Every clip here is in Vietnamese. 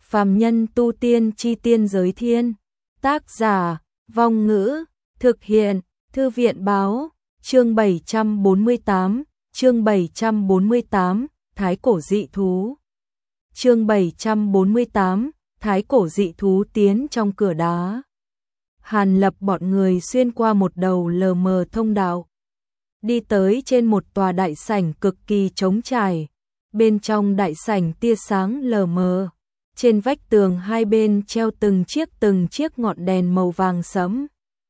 Phàm nhân tu tiên chi tiên giới thiên. Tác giả, Vong Ngữ, thực hiện, Thư viện báo, chương 748, chương 748, Thái cổ dị thú. Chương 748, Thái cổ dị thú tiến trong cửa đá. Hàn Lập bọn người xuyên qua một đầu lờ mờ thông đạo, đi tới trên một tòa đại sảnh cực kỳ trống trải. Bên trong đại sảnh tia sáng lờ mờ, trên vách tường hai bên treo từng chiếc ngọn đèn màu vàng sẫm.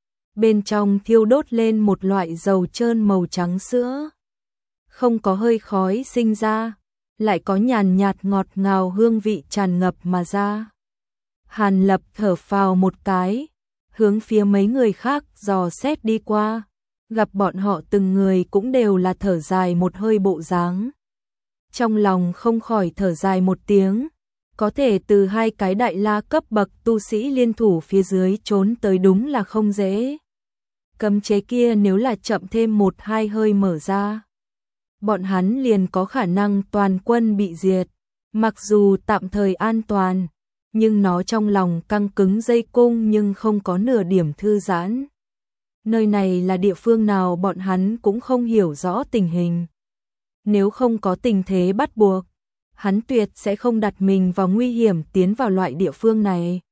Bên trong thiêu đốt lên một loại dầu trơn màu trắng sữa, không có hơi khói sinh ra, lại có nhàn nhạt ngọt ngào hương vị tràn ngập mà ra. Hàn Lập thở phào một cái, hướng phía mấy người khác dò xét đi qua, gặp bọn họ từng người cũng đều là thở dài một hơi bộ dáng. Trong lòng không khỏi thở dài một tiếng, có thể từ hai cái đại la cấp bậc tu sĩ liên thủ phía dưới trốn tới đúng là không dễ. Cấm chế kia nếu là chậm thêm một hai hơi mở ra, bọn hắn liền có khả năng toàn quân bị diệt. Mặc dù tạm thời an toàn, nhưng nó trong lòng căng cứng dây cung nhưng không có nửa điểm thư giãn. Nơi này là địa phương nào bọn hắn cũng không hiểu rõ tình hình. Nếu không có tình thế bắt buộc, hắn tuyệt sẽ không đặt mình vào nguy hiểm tiến vào loại địa phương này.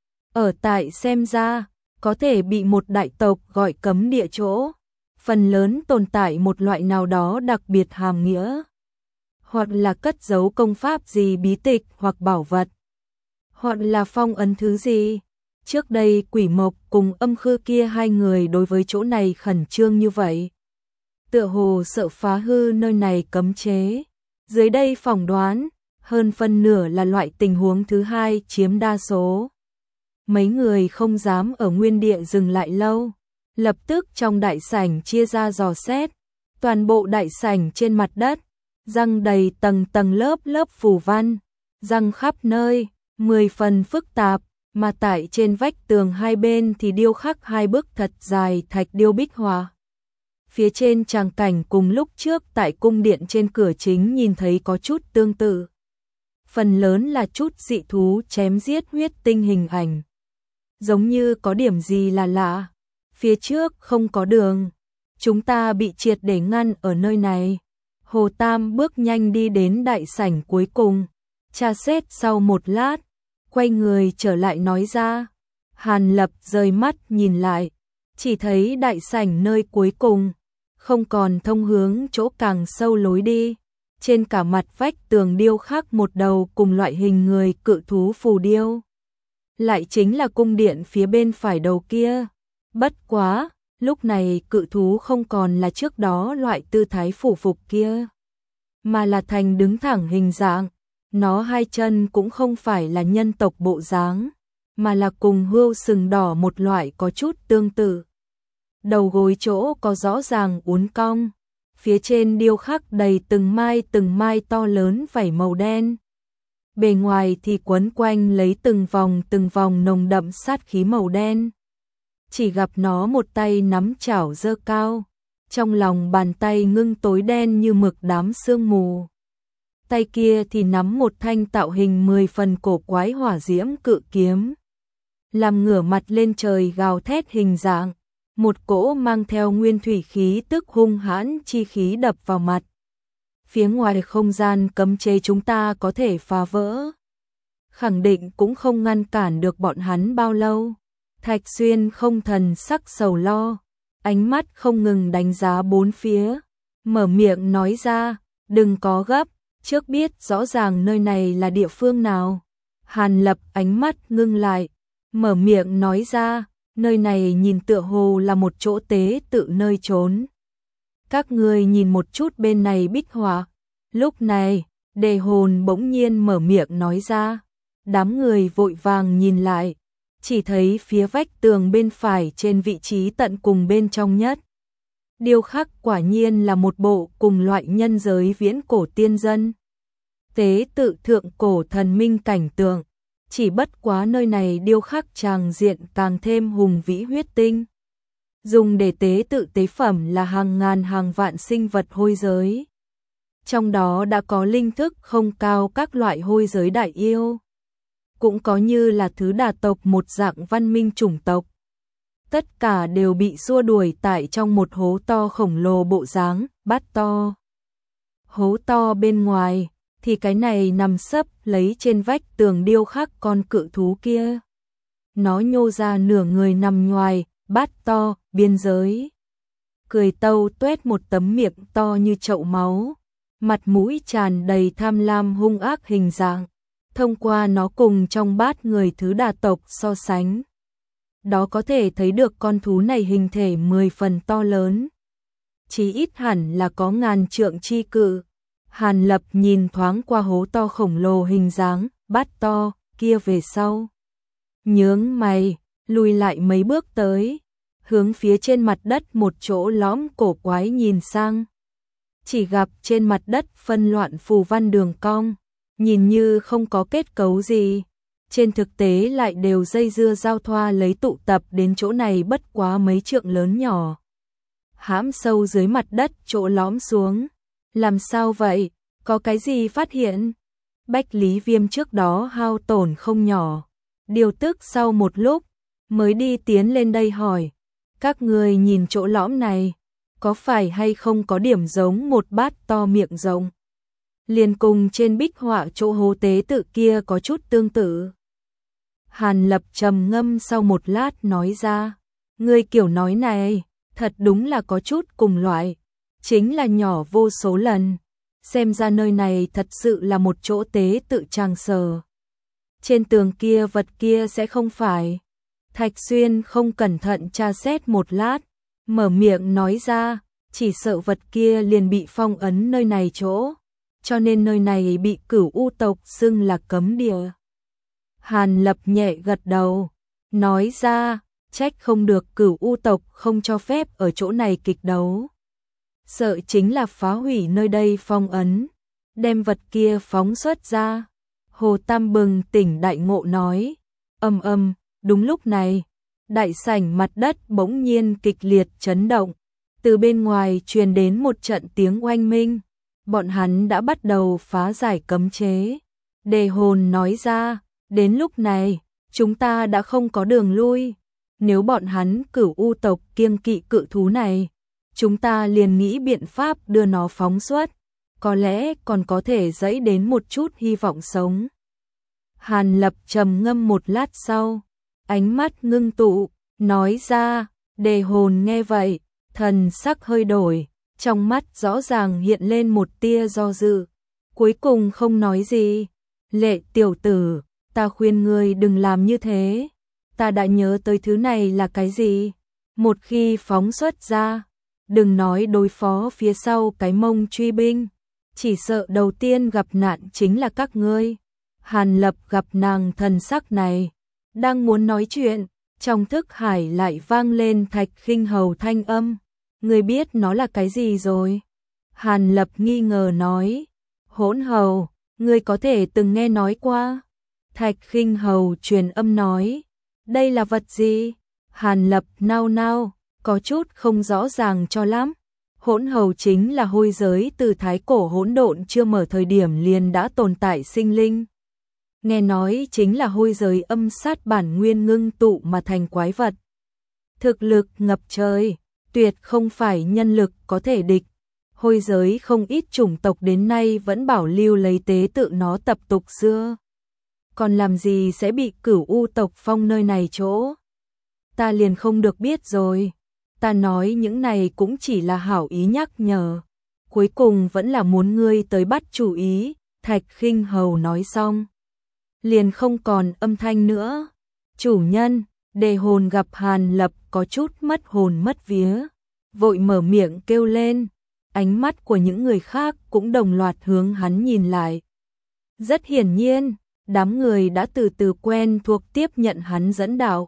Ở tại xem ra, có thể bị một đại tộc gọi cấm địa chỗ, phần lớn tồn tại một loại nào đó đặc biệt hàm nghĩa, hoặc là cất giấu công pháp gì bí tịch hoặc bảo vật, hoặc là phong ấn thứ gì. Trước đây Quỷ Mộc cùng Âm Khư kia hai người đối với chỗ này khẩn trương như vậy, tựa hồ sợ phá hư nơi này cấm chế. Dưới đây phỏng đoán, hơn phân nửa là loại tình huống thứ hai chiếm đa số. Mấy người không dám ở nguyên địa dừng lại lâu, lập tức trong đại sảnh chia ra dò xét. Toàn bộ đại sảnh trên mặt đất răng đầy tầng tầng lớp phù văn, răng khắp nơi, 10 phần phức tạp, mà tại trên vách tường hai bên thì điêu khắc hai bức thật dài thạch điêu bích họa. Phía trên tràng cảnh cùng lúc trước tại cung điện trên cửa chính nhìn thấy có chút tương tự. Phần lớn là chút dị thú chém giết huyết tinh hình ảnh. Giống như có điểm gì là lạ. Phía trước không có đường, chúng ta bị triệt để ngăn ở nơi này. Hồ Tam bước nhanh đi đến đại sảnh cuối cùng, tra xét sau một lát, quay người trở lại nói ra. Hàn Lập rời mắt nhìn lại, chỉ thấy đại sảnh nơi cuối cùng không còn thông hướng chỗ càng sâu lối đi. Trên cả mặt vách tường điêu khắc một đầu cùng loại hình người cự thú phù điêu. Lại chính là cung điện phía bên phải đầu kia. Bất quá, lúc này cự thú không còn là trước đó loại tư thái phủ phục kia, mà là thành đứng thẳng hình dạng. Nó hai chân cũng không phải là nhân tộc bộ dáng, mà là cùng hươu sừng đỏ một loại có chút tương tự. Đầu gối chỗ có rõ ràng uốn cong, phía trên điêu khắc đầy từng mai to lớn vảy màu đen. Bề ngoài thì quấn quanh lấy từng vòng nồng đậm sát khí màu đen. Chỉ gặp nó một tay nắm chảo giơ cao, trong lòng bàn tay ngưng tối đen như mực đám sương mù. Tay kia thì nắm một thanh tạo hình 10 phần cổ quái hỏa diễm cự kiếm, làm ngửa mặt lên trời gào thét hình dạng. Một cỗ mang theo nguyên thủy khí tức hung hãn chi khí đập vào mặt. Phía ngoài không gian cấm chế chúng ta có thể phá vỡ, khẳng định cũng không ngăn cản được bọn hắn bao lâu. Thạch Xuyên không thần sắc sầu lo, ánh mắt không ngừng đánh giá bốn phía, mở miệng nói ra, đừng có gấp, trước biết rõ ràng nơi này là địa phương nào. Hàn Lập ánh mắt ngưng lại, mở miệng nói ra, nơi này nhìn tựa hồ là một chỗ tế tự nơi trốn. Các ngươi nhìn một chút bên này bích họa. Lúc này, Đề Hồn bỗng nhiên mở miệng nói ra. Đám người vội vàng nhìn lại, chỉ thấy phía vách tường bên phải trên vị trí tận cùng bên trong nhất. Điêu khắc quả nhiên là một bộ cùng loại nhân giới viễn cổ tiên dân. Tế tự thượng cổ thần minh cảnh tượng. Chỉ bất quá nơi này điêu khắc tràng diện càng thêm hùng vĩ huyết tinh. Dùng để tế tự tế phẩm là hàng ngàn hàng vạn sinh vật hôi giới. Trong đó đã có linh thức không cao các loại hôi giới đại yêu. cũng có như là thứ đà tộc một dạng văn minh chủng tộc. Tất cả đều bị xua đuổi tại trong một hố to khổng lồ bộ dáng, bát to. Hố to bên ngoài, thì cái này nằm sấp lấy trên vách tường điêu khắc con cự thú kia. Nó nhô ra nửa người nằm ngoài, bát to, biên giới. Cười tâu tuét một tấm miệng to như chậu máu, mặt mũi tràn đầy tham lam hung ác hình dạng. Thông qua nó cùng trong bát người thứ đà tộc so sánh, đó có thể thấy được con thú này hình thể 10 phần to lớn. Chí ít hẳn là có ngàn trượng chi cự. Hàn Lập nhìn thoáng qua hố to khổng lồ hình dáng, bát to, kia về sau. Nhướng mày, lùi lại mấy bước tới, hướng phía trên mặt đất một chỗ lõm cổ quái nhìn sang. Chỉ gặp trên mặt đất phân loạn phù văn đường cong, nhìn như không có kết cấu gì. Trên thực tế lại đều dây dưa giao thoa lấy tụ tập đến chỗ này bất quá mấy trượng lớn nhỏ. Hãm sâu dưới mặt đất chỗ lõm xuống. Làm sao vậy? Có cái gì phát hiện? Bách Lý Viêm trước đó hao tổn không nhỏ. Điều tức sau một lúc, mới đi tiến lên đây hỏi. Các người nhìn chỗ lõm này, có phải hay không có điểm giống một bát to miệng rộng? Liền cùng trên bích họa chỗ hố tế tự kia có chút tương tự. Hàn Lập trầm ngâm sau một lát nói ra. Người kiểu nói này, thật đúng là có chút cùng loại. Chính là nhỏ vô số lần. Xem ra nơi này thật sự là một chỗ tế tự trang sở. Trên tường kia vật kia sẽ không phải. Thạch Xuyên không cẩn thận tra xét một lát, mở miệng nói ra, chỉ sợ vật kia liền bị phong ấn nơi này chỗ, cho nên nơi này bị Cửu U tộc xưng là cấm địa. Hàn Lập nhẹ gật đầu, nói ra, trách không được Cửu U tộc không cho phép ở chỗ này kịch đấu. Sợ chính là phá hủy nơi đây phong ấn, đem vật kia phóng xuất ra. Hồ Tam bừng tỉnh đại ngộ nói, đúng lúc này, đại sảnh mặt đất bỗng nhiên kịch liệt chấn động, từ bên ngoài truyền đến một trận tiếng oanh minh, bọn hắn đã bắt đầu phá giải cấm chế. Đề Hồn nói ra, đến lúc này, chúng ta đã không có đường lui, nếu bọn hắn Cửu U tộc kiêng kỵ cự thú này, chúng ta liền nghĩ biện pháp đưa nó phóng xuất, có lẽ còn có thể dẫy đến một chút hy vọng sống. Hàn Lập trầm ngâm một lát sau, ánh mắt ngưng tụ, nói ra, Đề Hồn nghe vậy, thần sắc hơi đổi, trong mắt rõ ràng hiện lên một tia do dự, cuối cùng không nói gì. Lệ tiểu tử, ta khuyên ngươi đừng làm như thế, ta đã nhớ tới thứ này là cái gì, một khi phóng xuất ra, đừng nói đối phó phía sau cái mông truy binh, chỉ sợ đầu tiên gặp nạn chính là các ngươi. Hàn Lập gặp nàng thần sắc này, đang muốn nói chuyện, trong thức hải lại vang lên Thạch Khinh Hầu thanh âm. Ngươi biết nó là cái gì rồi? Hàn Lập nghi ngờ nói. Hỗn hầu, ngươi có thể từng nghe nói qua. Thạch Khinh Hầu truyền âm nói. Đây là vật gì? Hàn Lập nao nao, có chút không rõ ràng cho lắm. Hỗn hầu chính là hôi giới từ thái cổ hỗn độn chưa mở thời điểm liền đã tồn tại sinh linh. Nghe nói chính là hôi giới âm sát bản nguyên ngưng tụ mà thành quái vật. Thực lực ngập trời, tuyệt không phải nhân lực có thể địch. Hôi giới không ít chủng tộc đến nay vẫn bảo lưu lấy tế tự nó tập tục xưa. Còn làm gì sẽ bị Cửu U tộc phong nơi này chỗ? Ta liền không được biết rồi. Ta nói những này cũng chỉ là hảo ý nhắc nhở. Cuối cùng vẫn là muốn ngươi tới bắt chủ ý. Thạch Khinh Hầu nói xong, liền không còn âm thanh nữa. Chủ nhân, Đề Hồn gặp Hàn Lập có chút mất hồn mất vía, vội mở miệng kêu lên. Ánh mắt của những người khác cũng đồng loạt hướng hắn nhìn lại. Rất hiển nhiên, đám người đã từ từ quen thuộc tiếp nhận hắn dẫn đạo,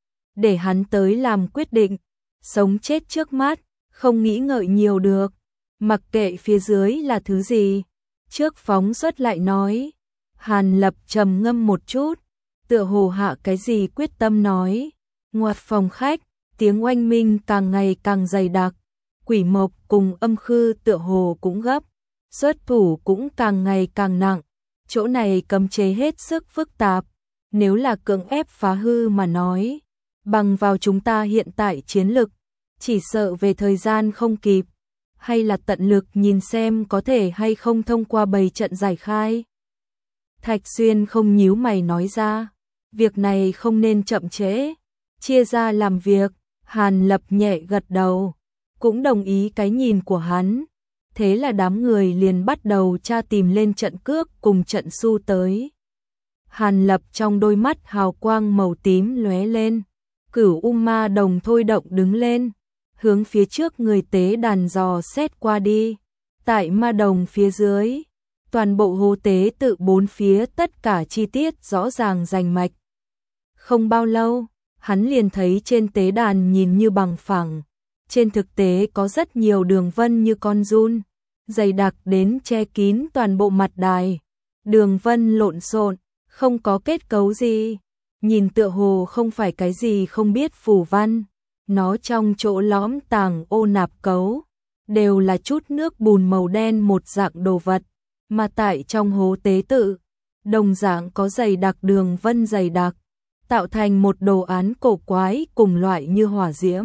để hắn tới làm quyết định, sống chết trước mắt, không nghĩ ngợi nhiều được, mặc kệ phía dưới là thứ gì, trước phóng xuất lại nói. Hàn Lập trầm ngâm một chút, tựa hồ hạ cái gì quyết tâm nói. Ngoặt phòng khách, tiếng oanh minh càng ngày càng dày đặc, Quỷ Mộc cùng Âm Khư tựa hồ cũng gấp, xuất thủ cũng càng ngày càng nặng. Chỗ này cấm chế hết sức phức tạp, nếu là cưỡng ép phá hư mà nói, bằng vào chúng ta hiện tại chiến lực, chỉ sợ về thời gian không kịp, hay là tận lực nhìn xem có thể hay không thông qua bày trận giải khai. Thạch Xuyên không nhíu mày nói ra, việc này không nên chậm trễ, chia ra làm việc. Hàn Lập nhẹ gật đầu, cũng đồng ý cái nhìn của hắn. Thế là đám người liền bắt đầu tra tìm lên trận cước cùng trận su tới. Hàn Lập trong đôi mắt hào quang màu tím lóe lên, Cửu Ma Đồng thôi động đứng lên, hướng phía trước người tế đàn dò xét qua đi. Tại ma đồng phía dưới, toàn bộ hồ tế tự bốn phía tất cả chi tiết rõ ràng rành mạch. Không bao lâu, hắn liền thấy trên tế đàn nhìn như bằng phẳng, trên thực tế có rất nhiều đường vân như con giun, dày đặc đến che kín toàn bộ mặt đài. Đường vân lộn xộn, không có kết cấu gì, nhìn tựa hồ không phải cái gì không biết phù văn. Nó trong chỗ lõm tàng ô nạp cấu, đều là chút nước bùn màu đen một dạng đồ vật, mà tại trong hố tế tự, đồng dạng có dày đặc đường vân dày đặc, tạo thành một đồ án cổ quái cùng loại như hỏa diễm.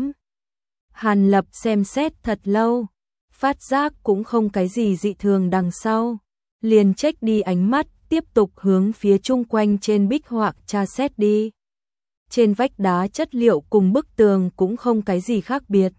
Hàn Lập xem xét thật lâu, phát giác cũng không cái gì dị thường đằng sau, liền check đi ánh mắt, tiếp tục hướng phía chung quanh trên bích họa tra xét đi. Trên vách đá chất liệu cùng bức tường cũng không cái gì khác biệt.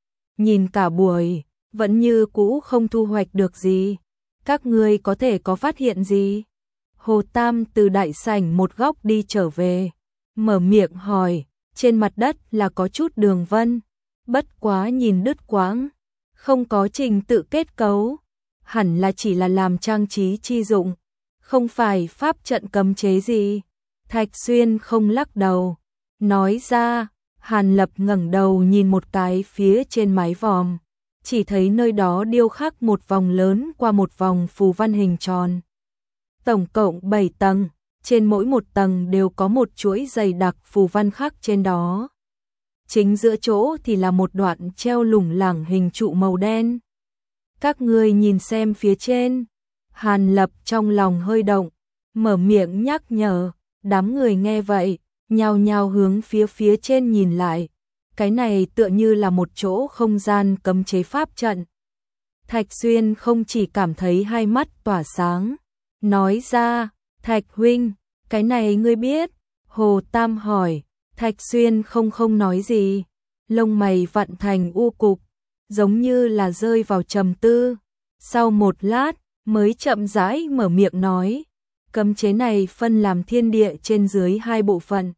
Nhìn cả buổi, vẫn như cũ không thu hoạch được gì. Các ngươi có thể có phát hiện gì? Hồ Tam từ đại sảnh một góc đi trở về, mở miệng hỏi, trên mặt đất là có chút đường vân, bất quá nhìn đứt quãng, không có trình tự kết cấu, hẳn là chỉ là làm trang trí chi dụng, không phải pháp trận cấm chế gì. Thạch Xuyên không lắc đầu, nói ra. Hàn Lập ngẩng đầu nhìn một cái phía trên mái vòm, chỉ thấy nơi đó điêu khắc một vòng lớn qua một vòng phù văn hình tròn. Tổng cộng 7 tầng, trên mỗi một tầng đều có một chuỗi dày đặc phù văn khắc trên đó. Chính giữa chỗ thì là một đoạn treo lủng lẳng hình trụ màu đen. Các ngươi nhìn xem phía trên. Hàn Lập trong lòng hơi động, mở miệng nhắc nhở. Đám người nghe vậy, nhao nhao hướng phía trên nhìn lại. Cái này tựa như là một chỗ không gian cấm chế pháp trận. Thạch Xuyên không chỉ cảm thấy hai mắt tỏa sáng, nói ra, Thạch huynh, cái này ngươi biết? Hồ Tam hỏi. Thạch Xuyên không nói gì, lông mày vặn thành u cục, giống như là rơi vào trầm tư. Sau một lát, mới chậm rãi mở miệng nói, cấm chế này phân làm thiên địa trên dưới hai bộ phận.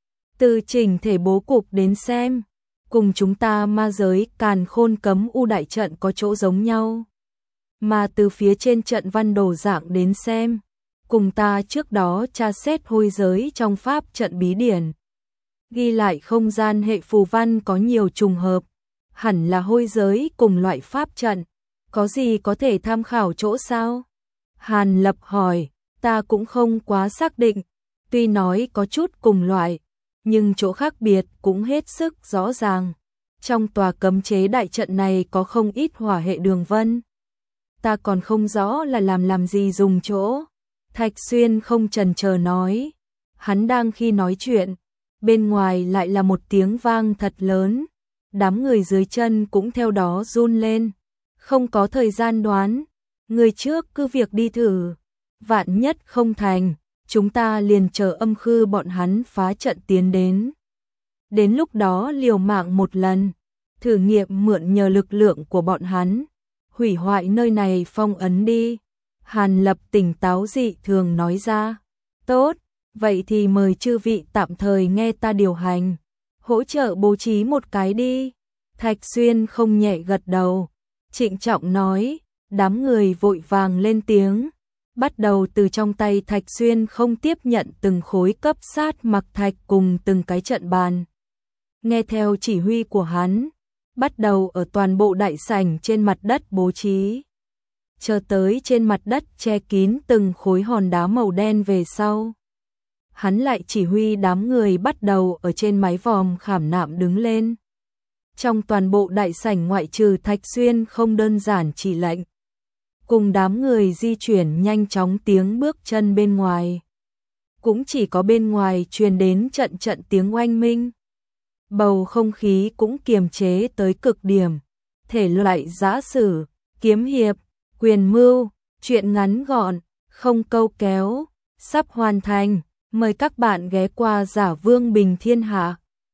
Từ chỉnh thể bố cục đến xem, cùng chúng ta ma giới Càn Khôn Cấm U đại trận có chỗ giống nhau. Mà từ phía trên trận văn đồ dạng đến xem, cùng ta trước đó tra xét hôi giới trong pháp trận bí điển. Ghi lại không gian hệ phù văn có nhiều trùng hợp, hẳn là hôi giới cùng loại pháp trận, có gì có thể tham khảo chỗ sao? Hàn Lập hỏi, ta cũng không quá xác định, tuy nói có chút cùng loại, nhưng chỗ khác biệt cũng hết sức rõ ràng. Trong tòa cấm chế đại trận này có không ít hỏa hệ đường vân. Ta còn không rõ là làm gì dùng chỗ. Thạch Xuyên không chần chờ nói. Hắn đang khi nói chuyện, bên ngoài lại là một tiếng vang thật lớn. Đám người dưới chân cũng theo đó run lên. Không có thời gian đoán, người trước cứ việc đi thử. Vạn nhất không thành, chúng ta liền chờ âm khư bọn hắn phá trận tiến đến. Đến lúc đó liều mạng một lần, thử nghiệm mượn nhờ lực lượng của bọn hắn, hủy hoại nơi này phong ấn đi. Hàn Lập tỉnh táo dị thường nói ra. Tốt, vậy thì mời chư vị tạm thời nghe ta điều hành, hỗ trợ bố trí một cái đi. Thạch Xuyên không nhẹ gật đầu, trịnh trọng nói, đám người vội vàng lên tiếng. Bắt đầu từ trong tay Thạch Xuyên không tiếp nhận từng khối cấp sát mặc thạch cùng từng cái trận bàn. Nghe theo chỉ huy của hắn, bắt đầu ở toàn bộ đại sảnh trên mặt đất bố trí. Chờ tới trên mặt đất che kín từng khối hòn đá màu đen về sau. Hắn lại chỉ huy đám người bắt đầu ở trên mái vòm khảm nạm đứng lên. Trong toàn bộ đại sảnh ngoại trừ Thạch Xuyên không đơn giản chỉ lệnh. Cùng đám người di chuyển nhanh chóng tiếng bước chân bên ngoài. cũng chỉ có bên ngoài truyền đến trận trận tiếng oanh minh. Bầu không khí cũng kiềm chế tới cực điểm. Thể loại giã sử, kiếm hiệp, quyền mưu, truyện ngắn gọn, không câu kéo, sắp hoàn thành. Mời các bạn ghé qua Giả Vương Bình Thiên Hạ.